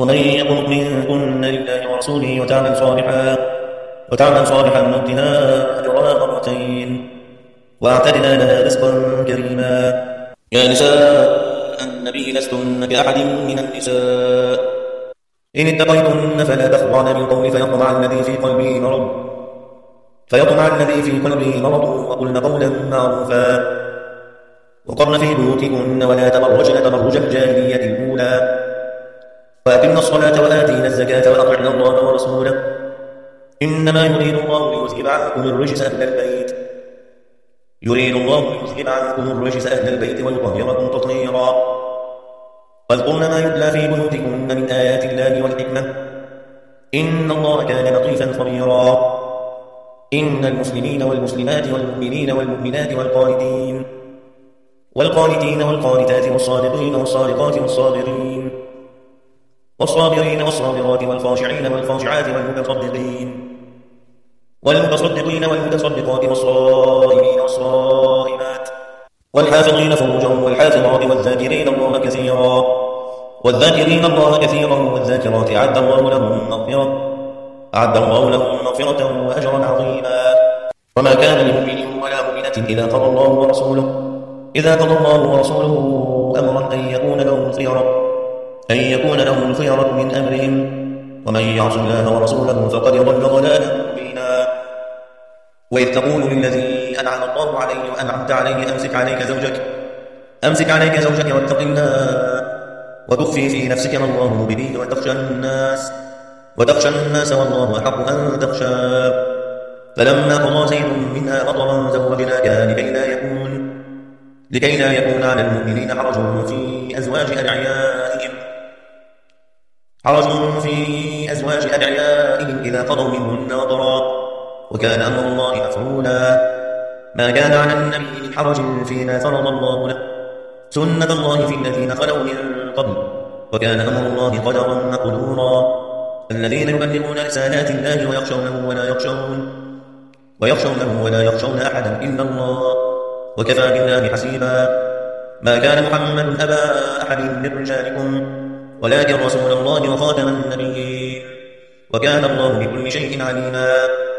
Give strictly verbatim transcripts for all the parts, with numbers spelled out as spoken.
ومن يقنط منكن لله ورسوله وتعمل صالحا وتعمل صالحا نؤتها أجرها مرتين وأعتدنا لها رزقا كريما. يا نساء النبي لستن كأحد من النساء إن اتقيتن فلا تخضعن بالقول فيطمع الذي في قلبه مرض فيطمع الذي في قلبه مرض وقلن قولا معروفا وقرن في بيوتكن ولا تبرجن تبرج الجاهلية الأولى وأقمنا الصلاة وآتينا الزكاة وأطعنا الله ورسوله إنما يريد الله ليذهب عنكم الرجس أهل البيت يريد الله ليذهب عنكم الرجس أهل البيت ويطهركم تطهيرا. واذكرن ما يتلى في بيوتكن من آيات الله والحكمة إن الله كان لطيفا خبيرا. إن المسلمين والمسلمات والمؤمنين والمؤمنات والقانتين والقانتين والقانتات والصادقين والصادقات والصابرين والصابرين والصابرات والخاشعين والخاشعات والمتصدقين والمتصدقين والمتصدقات والصائمين والصائمات والحافظين فروجهم والحافظات والذاكرين الله كثيرا والذاكرين الله كثيرا والذاكرات أعد الله لهم مغفرة أعد الله لهم مغفرة وأجرا عظيما. وما كان لمؤمن ولا مؤمنة إذا قضى الله ورسوله إذا قضى الله ورسوله أمرا أن يكون لهم الخيرة أن يكون لهم الخيرة من أمرهم ومن يعص الله ورسوله فقد ضل ضلالا مبينا. وإذ تقول للذي أنعم الله عليه وأنعمت عليه أمسك عليك زوجك أمسك عليك زوجك واتق الله وتخفي في نفسك ما الله مبديه وتخشى الناس وتخشى الناس والله أحق أن تخشى. فلما قضى زيد منها وطرا زوجناكها لكي لا يكون لكي لا يكون على المؤمنين حرج في أزواج أدعيائهم حرج في أزواج أدعيائهم إذا قضوا منهن وطرا وكان أمر الله مفعولا. ما كان على النبي من حرج فيما فرض الله له سنة الله في الذين خلوا من قبل وكان أمر الله قدرا مقدورا. الذين يبلغون رسالات الله ويخشونه ولا يخشون ويخشونه ولا يخشون أحدا إلا الله وكفى بالله حسيبا. ما كان محمد أبا أحد من رجالكم ولكن رسول الله وخاتم النبيين وكان الله بكل شيء عليما.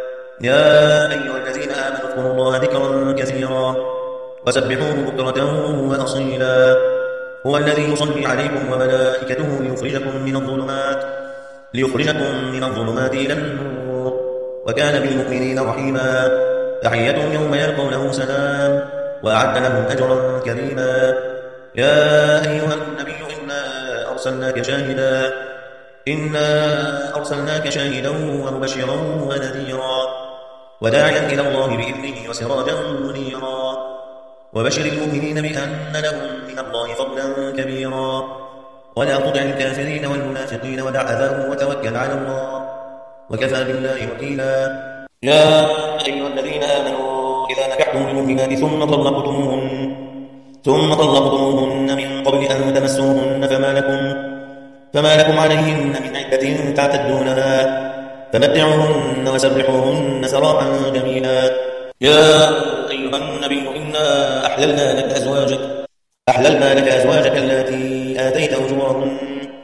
يا أيها الذين آمنوا اذكروا الله ذكرا كثيرا وسبحوه بكرة وأصيلا. هو الذي يصلي عليكم وملائكته ليخرجكم من الظلمات ليخرجكم من الظلمات إلى النور وكان بالمؤمنين رحيما. تحيتهم يوم يلقونه سلام وأعد لهم أجرا كريما. يا أيها النبي إنا أرسلناك شاهدا إنا أرسلناك شاهدا ومبشرا ونذيرا وداعيا إلى الله بإذنه وسراجا منيرا وبشر المؤمنين بأن لهم من الله فضلا كبيرا. ولا تطع الكافرين والمنافقين ودع أذاهم وتوكل على الله وكفى بالله وكيلا. يا أيها الذين آمنوا إذا نكحتم المؤمنات ثم طلقتموهن ثم طلقتموهن من قبل أن تمسوهن فما لكم فما لكم عليهن من عدة تعتدونها فمتعوهن وسرحوهن سراحا جميلا. يا أيها النبي إنا أحللنا لك أزواجك أحللنا لك أزواجك التي آتيت أجورهن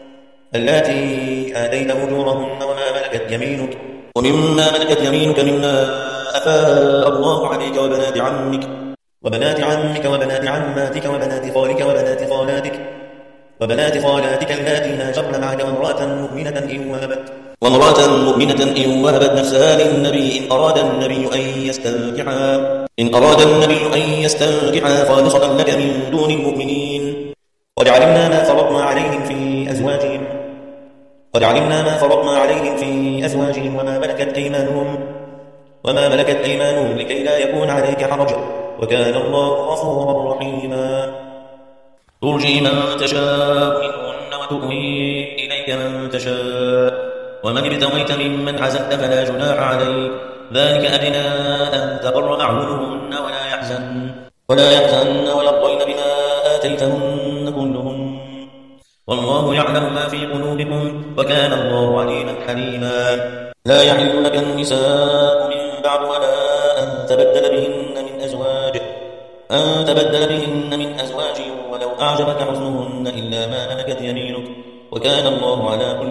التي آتيت أجورهن وما ملكت يمينك ومما ملكت يمينك مما أفاء الله عليك وبنات عمك وبنات عمك وبنات عماتك وبنات خالك وبنات خالاتك وبنات خالاتك اللاتي هاجرن معك وامرأة مؤمنة إن وهبت وامرأة مؤمنة إن وهبت نفسها للنبي إن أراد النبي أن يستنكحها إن أراد النبي أن يستنكحها خالصة لك من دون المؤمنين. قد علمنا ما فرضنا عليهم في أزواجهم قد علمنا ما فرضنا عليهم في أزواجهم وما ملكت أيمانهم وما ملكت أيمانهم لكي لا يكون عليك حرج وكان الله غفورا رحيما. ترجي من تشاء منهن وتؤوي إليك من تشاء ومن ابتغيت ممن عزلت فلا جناح عليك ذلك أدنى أن تقر أعينهن ولا يحزن ولا يحزن ويرضين بما آتيتهن كلهن والله يعلم ما في قلوبكم وكان الله عليما حليما. لا يحل لك النساء من بعد ولا أن تبدل بهن من أزواج أن تبدل بهن من أزواج ولو أعجبك حسنهن إلا ما ملكت يمينك وكان الله على كل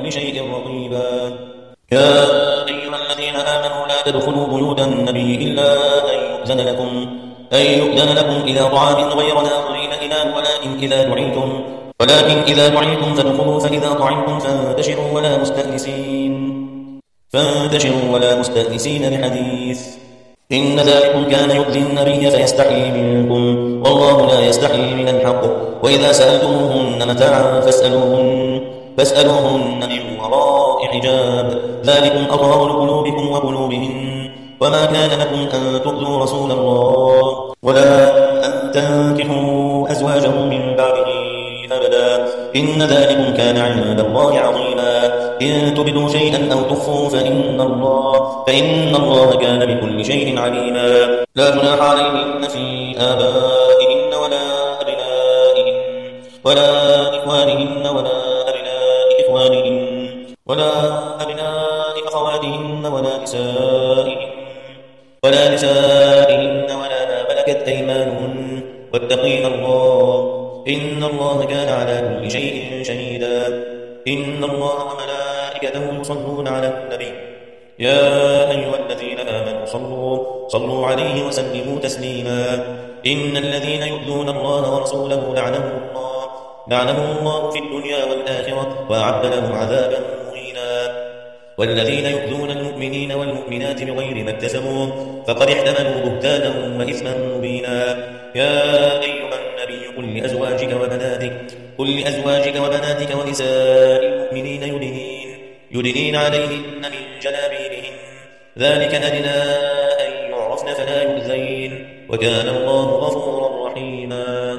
كل شيء رقيبا. يا أيها الذين آمنوا لا تدخلوا بيوت النبي إلا أن يؤذن لكم أن يؤذن لكم إلى طعام غير ناظرين إناه ولكن إذا دعيتم ولكن إذا دعيتم فادخلوا فإذا طعمتم فانتشروا ولا مستأنسين فانتشروا ولا مستأنسين لحديث إن ذلكم كان يؤذي النبي فيستحيي منكم والله لا يستحيي من الحق وإذا سألتموهن متاعا فاسألوهن فاسألوهن من وراء حجاب ذلكم أطهر لقلوبكم وقلوبهن وما كان لكم أن تؤذوا رسول الله ولا أن تنكحوا أزواجه من بعده أبدا إن ذلكم كان عند الله عظيما إن تبدوا شيئا أو تخفوا فإن الله فإن الله كان بكل شيء عليما. لا جناح عليهن في آبائهن ولا أبنائهن ولا إخوانهن ولا أبناء إخوانهن ولا أبناء أخواتهن ولا نسائهن ولا نسائهن ولا ما ملكت أيمانهن واتقين الله إن الله كان على كل شيء شهيدا. إن الله وملائكته يصلون على النبي يا أيها الذين آمنوا صلوا صلوا عليه وسلموا تسليما. إن الذين يؤذون الله ورسوله لعنهم الله لعنهم الله في الدنيا والآخرة وأعد لهم عذابا مهينا. والذين يؤذون المؤمنين والمؤمنات بغير ما اكتسبوا فقد احتملوا بهتانا وإثما مبينا. يا أيها النبي قل لأزواجك وبناتك قل لأزواجك وبناتك ونساء المؤمنين يدنين يدنين عليهن من جلابيبهن ذلك أدنى أن يعرفن فلا يؤذين وكان الله غفورا رحيما.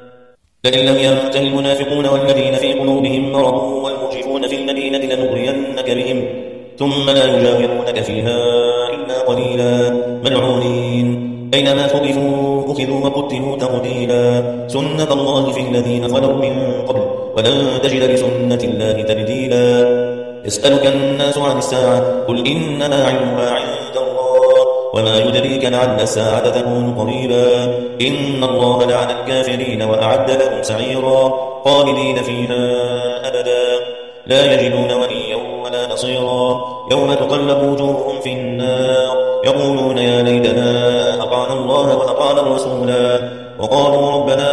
لئن لم ينته المنافقون والذين في قلوبهم مرض والمرجفون في المدينة لنغرينك بهم ثم لا يجاورونك فيها إلا قليلا ملعونين أينما ثقفوا أخذوا وقتلوا تقتيلا. سنة الله في الذين خلوا من قبل ولن تجد لسنة الله تبديلا. يسألك الناس عن الساعة قل إنما علمها عند الله وما يدريك لعل الساعة تكون قريبا. إن الله لعن الكافرين وأعد لهم سعيرا خالدين فيها أبدا لا يجدون وليا ولا نصيرا. يوم تقلب وجوههم في النار يقولون يا ليتنا أطعنا الله وأطعنا الرسولا وقالوا ربنا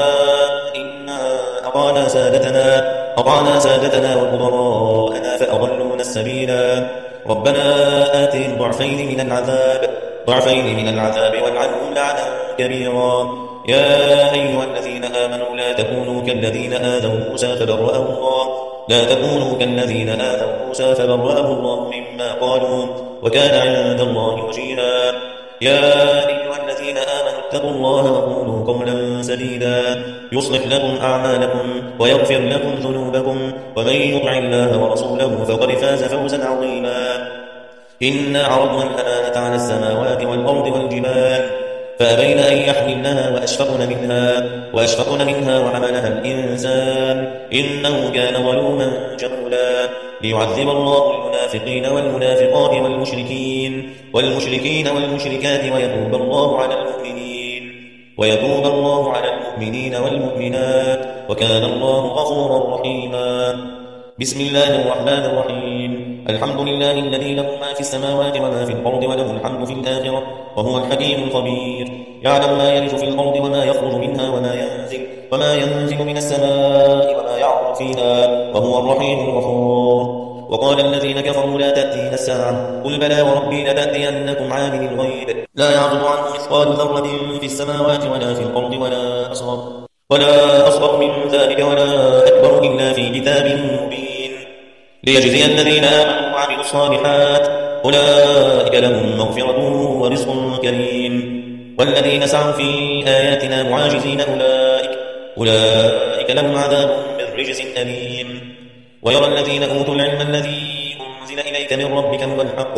إنا أطعنا سادتنا أطعنا سادتنا وكبراءنا فأضلونا السبيلا. ربنا آتهم ضعفين من العذاب ضعفين من العذاب والعنهم لعنا كبيرا. يا أيها الذين آمنوا لا تكونوا كالذين آذوا موسى فبرأه الله لا تكونوا كالذين آذوا موسى فبرأه الله مما قالوا وكان عند الله وجيها. يا أيها الذين آمنوا اتقوا الله وقولوا قولا سديدا يصلح لكم أعمالكم ويغفر لكم ذنوبكم ومن يطع الله ورسوله فقد فاز فوزا عظيما. إنا عرضنا الأمانة على السماوات والأرض والجبال فأبين أن يحملنها وأشفقن منها وأشفقن منها وحملها الإنسان إنه كان ظلوما جهولا. ليعذب الله المنافقين والمنافقات والمشركين والمشركين والمشركات ويتوب الله على المؤمنين ويتوب الله على المؤمنين والمؤمنات وكان الله غفورا رحيما. بسم الله الرحمن الرحيم. الحمد لله الذي له ما في السماوات وما في الأرض وله الحمد في الآخرة وهو الحكيم الخبير. يعلم ما يلج في الأرض وما يخرج منها وما ينزل وما ينزل من السماء وما يعرج فيها وهو الرحيم الغفور. وقال الذين كفروا لا تأتينا الساعة قل بلى وربي لتأتينكم عالم الغيب لا يعزب عنه مثقال ذرة في السماوات ولا في الأرض ولا أصغر ولا أصغر من ذلك ولا أكبر إلا في كتاب مبين ليجزي الذين آمنوا وعملوا الصالحات أولئك لهم مغفرة ورزق كريم. والذين سعوا في آياتنا معاجزين أولئك أولئك لهم عذاب من رجز أليم. ويرى الذين أوتوا العلم الذي أنزل إليك من ربك هو الحق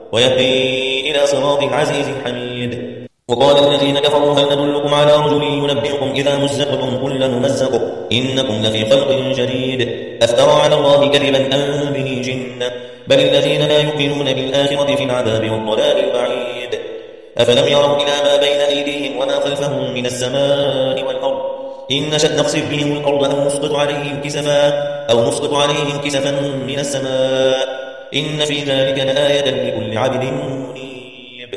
ويهدي إلى صراط العزيز الحميد. وقال الذين كفروا هل ندلكم على رجل ينبئكم إذا مزقتم كل ممزق إنكم لفي خلق جديد أفترى على الله كذبا أم به جنة بل الذين لا يؤمنون بالآخرة في العذاب والضلال البعيد. أفلم يروا إلى ما بين أيديهم وما خلفهم من السماء والأرض إن نشأ نخسف بهم الأرض أو نسقط عليهم كسفا أو نسقط عليهم كسفا من السماء إن في ذلك لآية لكل عبد منيب.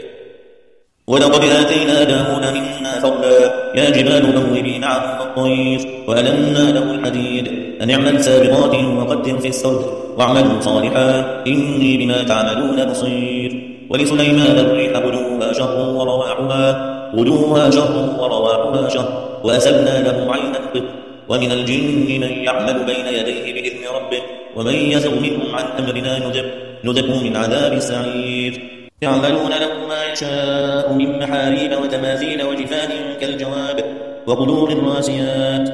ولقد آتينا داود منا فضلا يا جبال أوبي معه والطير وألنا له الحديد أن اعمل سابغات وقدر في السرد واعملوا صالحا إني بما تعملون بصير. ولسليمان الريح غدوها شهر ورواحها غدوها شهر ورواحها شهر وأسلنا له عين القط ومن الجن من يعمل بين يديه بإذن ربه ومن يزغ منهم عن أمرنا نذقه من عذاب السعير. يعملون له ما يشاء من محاريب وتماثيل وجفان كالجواب وقدور الراسيات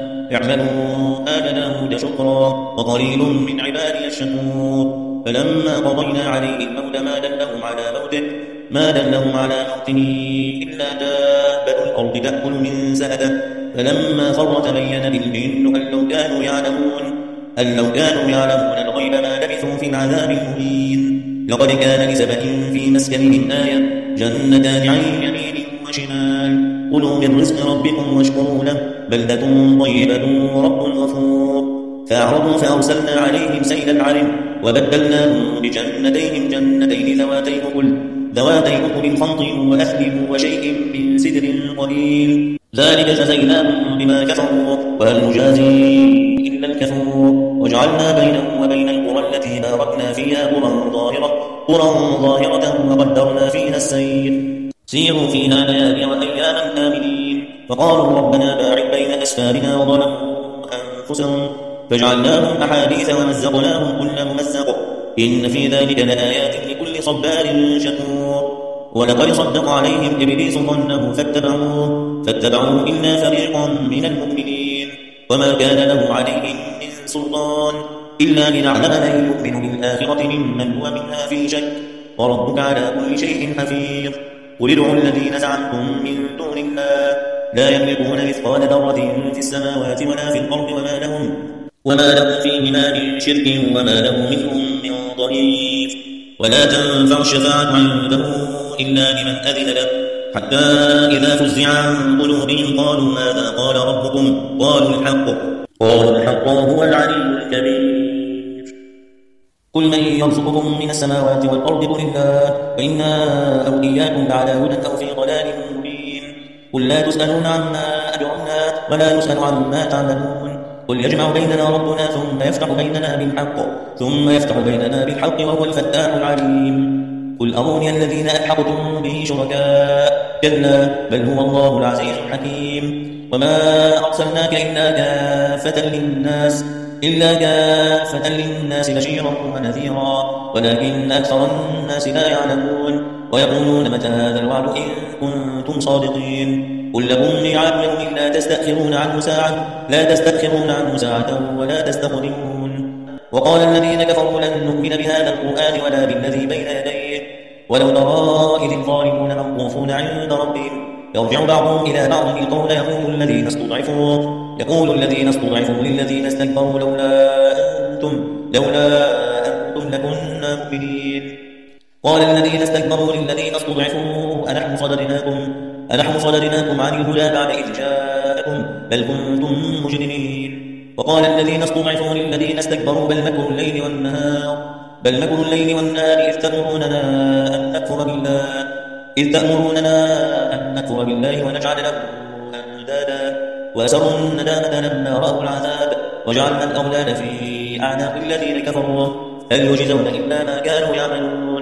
اعملوا آل داود شكرا وقليل من عبادي الشكور. فلما قضينا عليه الموت ما دلهم على موته ما دلهم على موته إلا دابة الأرض تأكل من سأته فلما خر تبين للجن أن لو كانوا يعلمون أن لو كانوا يعلمون الغيب ما لبثوا في العذاب المهين. لقد كان لسبأ في مسكنهم آية جنتان عن يمين وشمال كلوا من رزق ربكم واشكروا له بلدة طيبة ورب غفور. فأعرضوا فأرسلنا عليهم سيل العرم وبدلناهم بجنتيهم جنتين ذواتي أكل ذواتي أكل خمط وأثل وشيء من سدر قليل ذلك جزيناهم بما كفروا وهل نجازي إلا الكفور. وجعلنا بينهم وبين القرى التي باركنا فيها قرى ظاهرة قرى ظاهرة وقدرنا فيها السير سيروا فيها ليالي وأياما آمنين. فقالوا ربنا باعد بين أسفارنا وظلموا أنفسهم فجعلناهم أحاديث ومزقناهم كل ممزق إن في ذلك لآيات لكل صبار شكور. ولقد صدق عليهم إبليس ظنه فاتبعوه فاتبعوه إلا فريقا من المؤمنين وما كان له عليهم من سلطان إلا لنعلم من يؤمن بالآخرة ممن هو منها في شك وربك على كل شيء حفيظ. قل ادعوا الذين زعمتم من دون الله لا يملكون مثقال ذرة في السماوات ولا في الأرض وما لهم وما لهم فيهما من شرك وما له منهم من ضرير. ولا تنفع الشفاعة عنده إلا لمن أذن له حتى إذا فزع عن قلوبهم قالوا ماذا قال ربكم قالوا الحق قالوا الحق وهو العلي الكبير. قل من يرزقكم من السماوات والأرض قل الله وإنا أو إياكم لعلى هدى أو في ضلال مبين. قل لا تسألون عما أجرمنا ولا نسأل عما تعملون. قل يجمع بيننا ربنا ثم يفتح بيننا بالحق ثم يفتح بيننا بالحق وهو الفتاح العليم. قل أروني الذين ألحقتم به شركاء كلا بل هو الله العزيز الحكيم. وما أرسلناك إلا كافة للناس إلا كافة للناس بشيرا ونذيرا ولكن أكثر الناس لا يعلمون ويقولون متى هذا الوعد إن كنتم صادقين. قل لكم ميعاد يوم لا تستأخرون عنه ساعة لا تستأخرون عنه ساعة ولا تستقدمون. وقال الذين كفروا لن نؤمن بهذا القرآن ولا بالذي بين يديه ولو ترى إذ الظالمون موقوفون عند ربهم يرجع بعضهم إلى بعض القول يقول الذين استضعفوا يقول الذين استضعفوا للذين استكبروا لولا أنتم لولا أنتم لكنا مؤمنين. قال الذين استكبروا للذين استضعفوا أنحن صددناكم أنحن صددناكم عن الهدى بعد إذ جاءكم بل كنتم مجرمين. وقال الذين استضعفوا للذين استكبروا بل مكر الليل والنهار بل مكر الليل والنهار إذ تأمروننا أن نكفر بالله إذ تأمروننا أن نكفر بالله ونجعل له أندادا وأسروا الندامة لما رأوا العذاب وجعلنا الأغلال في أعناق الذين كفروا هل يجزون إلا ما كانوا يعملون.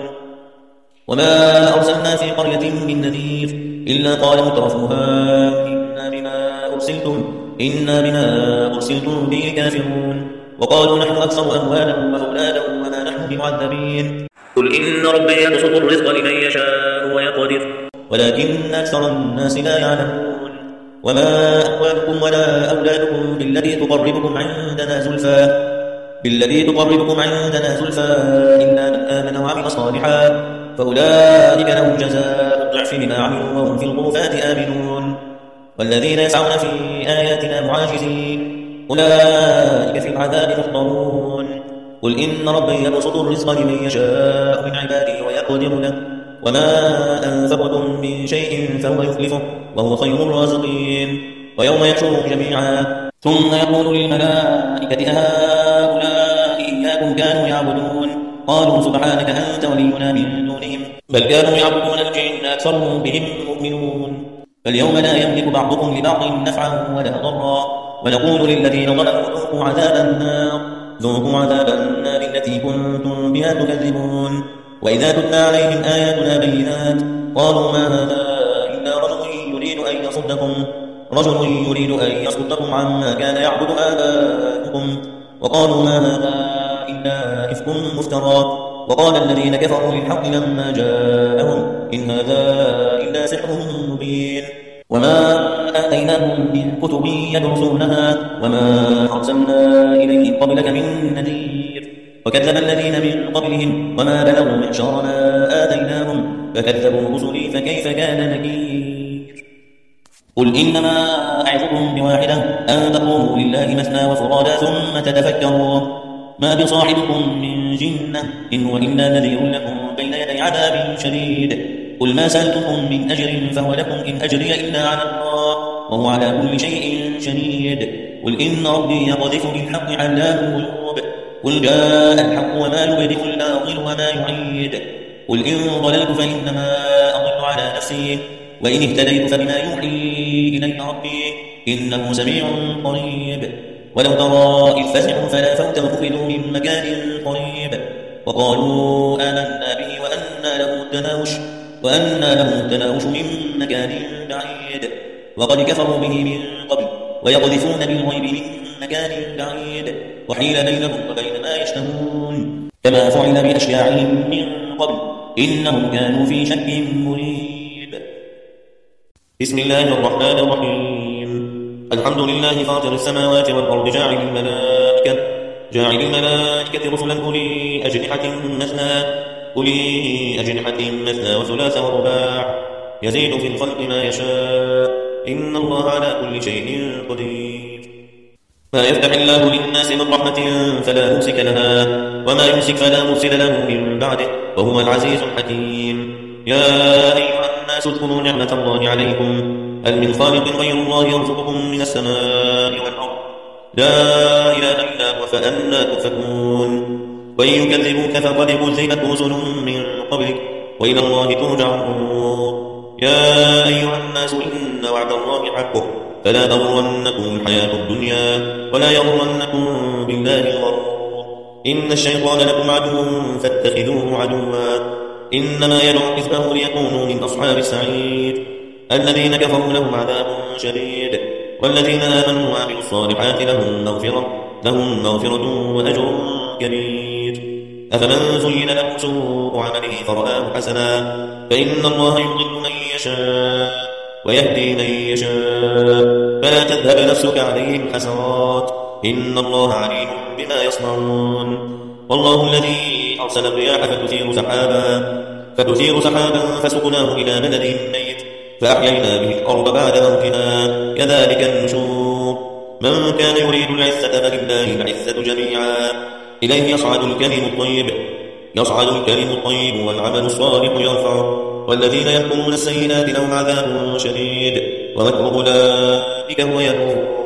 وما أرسلنا في قرية من نذير إلا قال مترفوها إنا بما أرسلتم إنا بما أرسلتم به كافرون. وقالوا نحن أكثر أموالا وأولادا وما نحن بمعذبين. قل إن ربي يبسط الرزق لمن يشاء ويقدر ولكن أكثر الناس لا يعلمون. وما أموالكم ولا أولادكم بالذي تقربكم عندنا زلفى بالذي تقربكم عندنا زلفى إلا من آمن وعمل صالحا فأولئك لهم جزاء الضعف بما عملوا وهم في الغرفات آمنون. والذين يسعون في آياتنا معاجزين أولئك في العذاب محضرون. قل إن ربي يبسط الرزق لمن يشاء من عباده ويقدر له وما أنفقتم من شيء فهو يخلفه وهو خير الرازقين. ويوم يحشرهم جميعا ثم يقول للملائكة أهؤلاء إياكم كانوا يعبدون قالوا سبحانك أنت ولينا من دونهم بل كانوا يعبدون الجن أكثرهم بهم مؤمنون فاليوم لا يملك بعضكم لبعض نفعا ولا ضرا ونقول للذين ظلموا ذوقوا عذاب النار ذوقوا عذاب النار التي كنتم بها تكذبون وإذا تتلى عليهم آياتنا بينات قالوا ما هذا إلا رجل يريد أن يصدكم رجل يريد أن يصدكم عما كان يعبد آباؤكم وقالوا ما هذا إلا إفك مفترى وقال الذين كفروا للحق لما جاءهم إن هذا إلا سحر مبين وما آتيناهم من كتب يدرسونها وما أرسلنا إليهم قبلك من نذير وكذب الذين من قبلهم وما بلغوا معشار ما آتيناهم فكذبوا رسلي فكيف كان نكير قل إنما أعظكم بواحدة أن تقوموا لله مثنى وفرادا ثم تتفكروا ما بصاحبكم من جنة إن هو إلا نذير لكم بين يدي عذاب شديد قل ما سألتكم من أجر فهو لكم إن أجري إلا على الله وهو على كل شيء شهيد قل إن ربي يقذف بالحق علام الغيوب قل جاء الحق وما يبدئ الباطل وما يعيد قل إن ضللت فإنما أضل على نفسي وإن اهتديت فبما يوحي إلي ربي إنه سميع قريب ولو ترى إذ فزعوا فلا فوت وأخذوا من مكان قريب وقالوا آمنا به وأنى له التناوش وأنى له التناوش من مكان بعيد وقد كفروا به من قبل ويقذفون بالغيب من مكان بعيد وحيل بينهم وبين ما يشتهون كما فعل بأشياعهم من قبل إنهم كانوا في شك مريب بسم الله الرحمن الرحيم الحمد لله فاطر السماوات والأرض جاعل الملائكة جاعل الملائكة رسلا أولي أجنحة مثنى أولي أجنحة مثنى وثلاث ورباع يزيد في الخلق ما يشاء إن الله على كل شيء قدير ما يفتح الله للناس من رحمة فلا ممسك لها وما يمسك فلا مرسل له من بعده وهو العزيز الحكيم يا أيها الناس اذكروا نعمة الله عليكم هل من خالق غير الله يرزقكم من السماء والأرض لا إله إلا هو فأنى تؤفكون وإن يكذبوك فقد كذبت رسل من قبلك وإلى الله ترجع الأمور يا أيها الناس إن وعد الله حق فلا تغرنكم الحياة الدنيا ولا يغرنكم بالله الغرور إن الشيطان لكم عدو فاتخذوه عدوا إنما يدعو حزبه ليكونوا من أصحاب السعير الذين كفروا لهم عذاب شديد والذين آمنوا وعملوا الصالحات لهم مغفرة لهم مغفرة وأجر كبير أفمن زين له سوء عمله فرآه حسنا فإن الله يضل من يشاء ويهدي من يشاء فلا تذهب نفسك عليهم حسرات إن الله عليم بما يصنعون والله الذي أرسل الرياح فتثير سحابا فتثير سحابا فسقناه إلى بلد ميت فأحيينا به الأرض بعد موتها كذلك النشور من كان يريد العزة فلله العزة جميعا إليه يصعد الكلم الطيب يصعد الكلم الطيب والعمل الصالح يرفعه والذين يكفرون السيئات لهم عذاب شديد ومكر أولئك هو يبور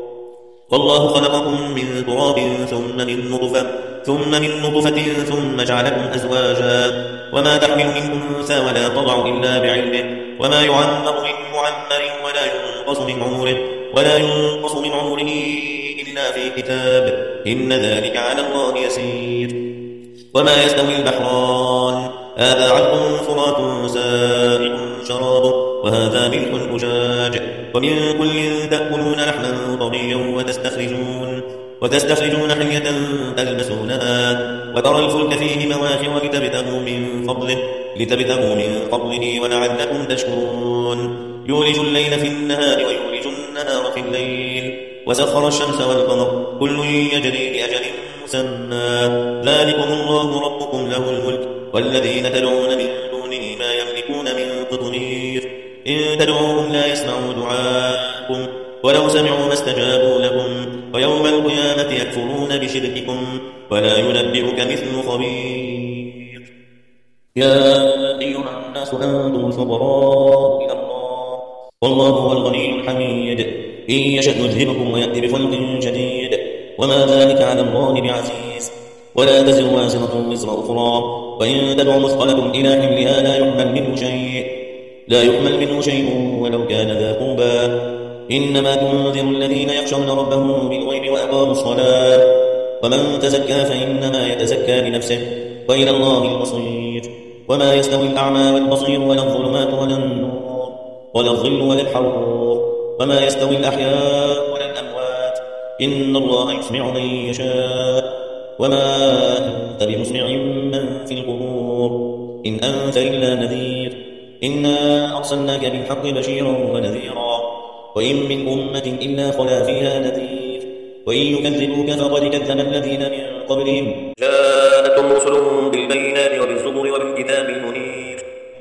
والله خلقكم من تراب ثم من نطفة ثم من نطفة ثم جعلكم أزواجا وما تحمل من أنثى ولا تضع إلا بعلمه وما يعمر من معمر ولا ينقص من عمره ولا ينقص من عمره إلا في كتاب إن ذلك على الله يسير وما يستوي البحران هذا عذب فرات سائغ شرابه وهذا ملح أجاج ومن كل تأكلون لحما طريا وتستخرجون وتستخرجون حلية تلبسونها وترى الفلك فيه مواخر لتبتغوا من فضله لتبتغوا من فضله ولعلكم تشكرون يولج الليل في النهار ويولج النهار في الليل وسخر الشمس والقمر كل يجري لأجل مسمى ذلكم الله ربكم له الملك والذين تدعون من دونه ما يملكون من قطمير إن تدعوهم لا يسمعوا دعاءكم ولو سمعوا ما استجابوا لكم ويوم القيامة يكفرون بشرككم ولا ينبئك مثل خبير يا أيها الناس أنتم الفقراء إلى الله والله هو الغني الحميد إن يشأ يذهبكم ويأتي بخلق جديد وما ذلك على الله بعزيز. ولا تزر وازرة وزر أخرى وإن تدع مثقلة إلى حملها لا يحمل منه شيء لا يحمل منه شيء ولو كان ذا قربى إنما تنذر الذين يخشون ربهم بالغيب وأقاموا الصلاة ومن تزكى فإنما يتزكى لنفسه وإلى الله المصير. وما يستوي الأعمى والبصير ولا الظلمات ولا النور ولا الظل ولا الحرور وما يستوي الأحياء ولا الأموات إن الله يسمع من يشاء وما أنت بمسمع من في القبور إن أنت إلا نذير إنا أرسلناك بالحق بشيرا ونذيرا وإن من أمة إلا خلا فيها نذير وإن يكذبوك فقد كذب الذين من قبلهم جاءتهم رسلهم بالبينات وبالزبر وبالكتاب المنير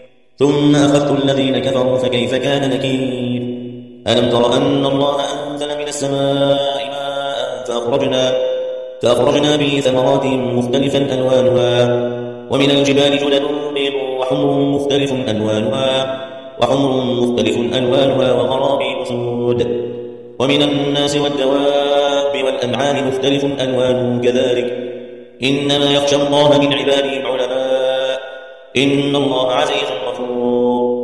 ثم أخذت الذين كفروا فكيف كان نكير. ألم تر أن الله أنزل من السماء ماء فأخرجنا, فأخرجنا به ثمرات مختلفا ألوانها ومن الجبال جدد بيض وحمر مختلف ألوانها وحمر مختلف ألوانها وغرابيب سود ومن الناس والدواب والأنعام مختلف ألوانه كذلك إنما يخشى الله من عباده العلماء إن الله عزيز غفور.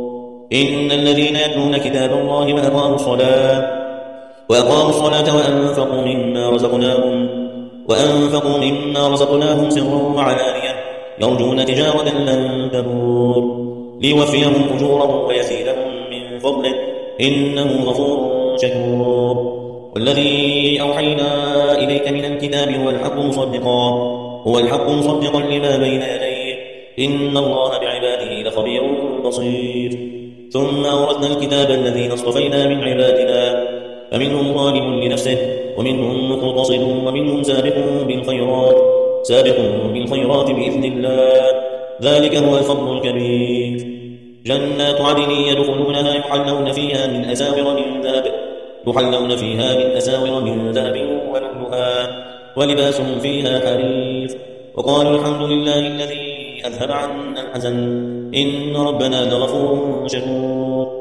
إن الذين يتلون كتاب الله وأقاموا الصلاة وأقاموا الصلاة وأنفقوا مما رزقناهم وأنفقوا مما رزقناهم سرا وعلانية يرجون تجارة لن تبور ليوفيهم أجورهم ويزيدهم من فضله إنه غفور شكور. والذي أوحينا إليك من الكتاب هو الحق مصدقا هو الحق مصدقا لما بين يديه إن الله بعباده لخبير بصير. ثم أورثنا الكتاب الذين اصطفينا من عبادنا فمنهم ظالم لنفسه ومنهم مقتصد ومنهم سابق بالخيرات سابق بالخيرات بإذن الله ذلك هو الفضل الكبير. جنات عدن يدخلونها يحلون فيها من أساور من ذهب يحلون فيها من أساور من ذهب ولؤلؤا ولباسهم فيها حرير وقالوا الحمد لله الذي أذهب عنا الحزن إن ربنا لغفور شكور.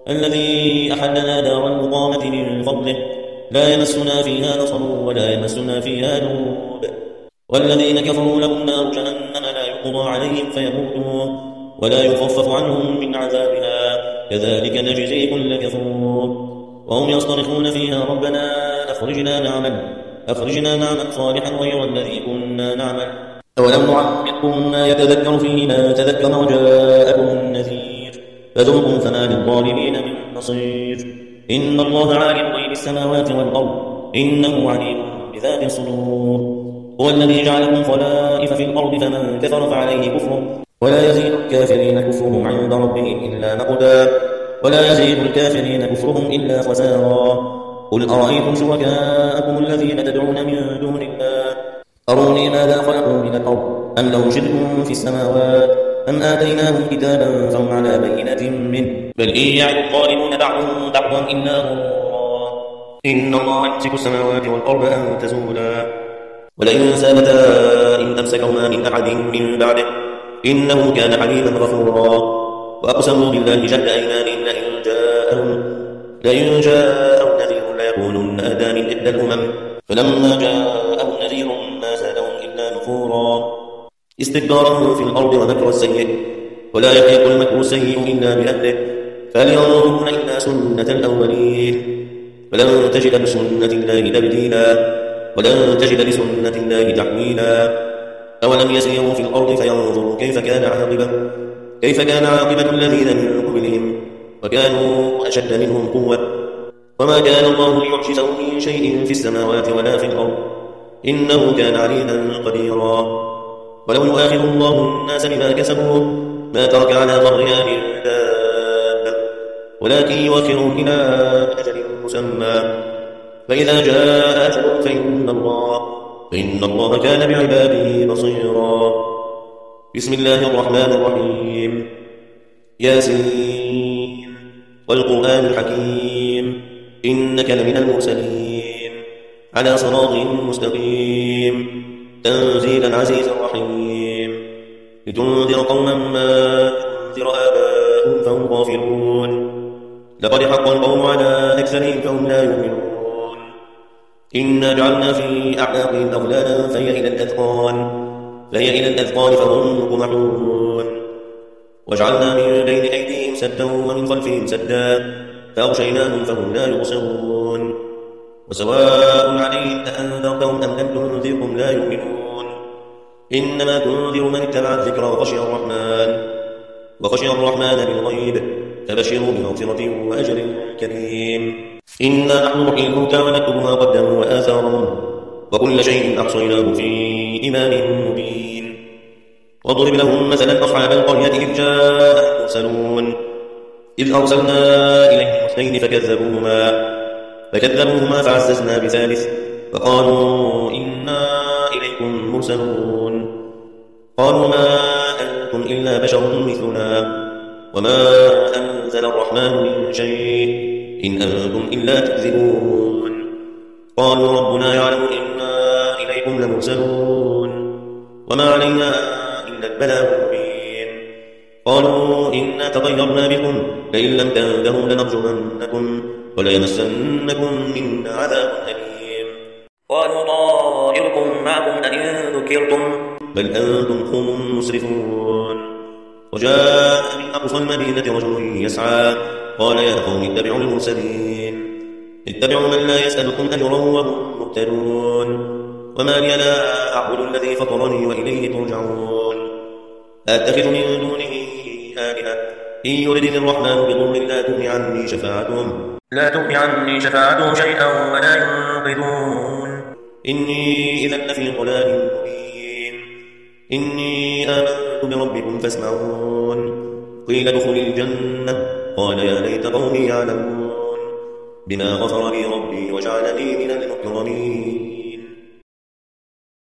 الذي أحلنا دار المقامة من فضله لا يمسنا فيها نصب ولا يمسنا فيها نوب والذين كفروا لهم نار جهنم لا يقضى عليهم فيموتوا ولا يخفف عنهم من عذابها كذلك نجزي كل كفور. وهم يصطرخون فيها ربنا أخرجنا نعمل أخرجنا نعمل صالحا غير الذي كنا نعمل أولم نعمركم ما يتذكر فيه ما تذكر وجاءكم النذير فذوقوا فما للظالمين من نصير. إن الله عالم غيب السماوات والأرض إنه عليم بذات الصدور. هو الذي جعلكم خلائف في الأرض فمن كفر فعليه كفره ولا يزيد الكافرين كفرهم عند ربهم إلا مقتا ولا يزيد الكافرين كفرهم إلا خسارا. قل أرأيتم شركاءكم الذين تدعون من دون الله أروني ماذا خلقوا من الأرض أم لهم شرك في السماوات أم آتيناهم كتابا فهم على بينة منه بل إن يعد الظالمون بعضهم بعضا إلا غرورا. إن الله يمسك السماوات والأرض أن تزولا ولئن زالتا إن أمسكهما من أحد من بعده إنه كان حليما غفورا. وأقسموا بالله جهد أيمانهم لئن جاءهم لئن جاءهم نذير ليكونن أهدى من إحدى الأمم فلما جاءهم نذير ما زادهم إلا نفورا. استكبارا في الأرض ومكر السيء ولا يحيق المكر السيء إلا بأهله فهل ينظرون إلا سنة الأولين ولن تجد لسنة الله تبديلا ولن تجد لسنة الله تحويلا. أولم يسيروا في الأرض فينظروا كيف كان عاقبة كيف كان عاقبة الذين من قبلهم وكانوا أشد منهم قوة وما كان الله ليعجزه من شيء في السماوات ولا في الأرض إنه كان عليما قديرا. ولو يؤاخذ الله الناس بما كسبوا ما ترك على ظهرها من دابة ولكن يؤخرهم إلى أجل مسمى فإذا جاء أجلهم فإن الله فإن الله كان بعباده بصيرا. بسم الله الرحمن الرحيم ياسين والقرآن الحكيم إنك لمن المرسلين على صراط مستقيم تنزيل العزيز الرحيم لتنذر قوما ما تنذر آباؤهم فهم غافلون لقد حق القول على أكثرهم فهم لا يؤمنون إنا جعلنا في أعناقهم أغلالا فهي إلى الأذقان فهي إلى الأذقان فهم مقمحون وجعلنا من بين أيديهم سدا ومن خلفهم سدا فأغشيناهم فهم لا يبصرون وسواء عليهم أأنذرتهم أم لم تنذرهم لا يؤمنون إنما تنذر من اتبع الذكر وخشي الرحمن وخشي الرحمن بالغيب فبشروا بمغفرة وأجر كريم إنا نحن نحيي الموتى ونكتب ما قدموا وآثارهم وكل شيء أحصيناه في إمام مبين واضرب لهم مثلا أصحاب القرية إذ جاء المرسلون إذ أرسلنا إليهم اثنين فكذبوهما فكذبوهما فعززنا بثالث فقالوا إنا إليكم مرسلون قالوا ما أنتم إلا بشر مثلنا وما أنزل الرحمن من شيء إن أنتم إلا تكذبون قالوا ربنا يعلم إنا إليكم لمرسلون وما علينا إلا البلاغ المبين قالوا إنا تطيرنا بكم لئن لم تنتهوا لنرجمنكم وليمسنكم منا عذاب أليم قالوا طائركم معكم أئن ذكرتم بل أنتم قوم مسرفون وجاء من أقصى المدينة رجل يسعى قال يا قوم اتبعوا المرسلين اتبعوا من لا يسألكم أجرا وهم مهتدون وما لي لا أعبد الذي فطرني وإليه ترجعون أتخذ من دونه آلهة إن يردني الرحمن بضر لا تغني عني شفاعتهم لا تغني عني شفاعتهم شيئا ولا ينقذون إني إذا لفي ضلال مبين إني آمنت بربكم فاسمعون قيل ادخل الجنة قال يا ليت قومي يعلمون بما غفر لي ربي وجعلني من المكرمين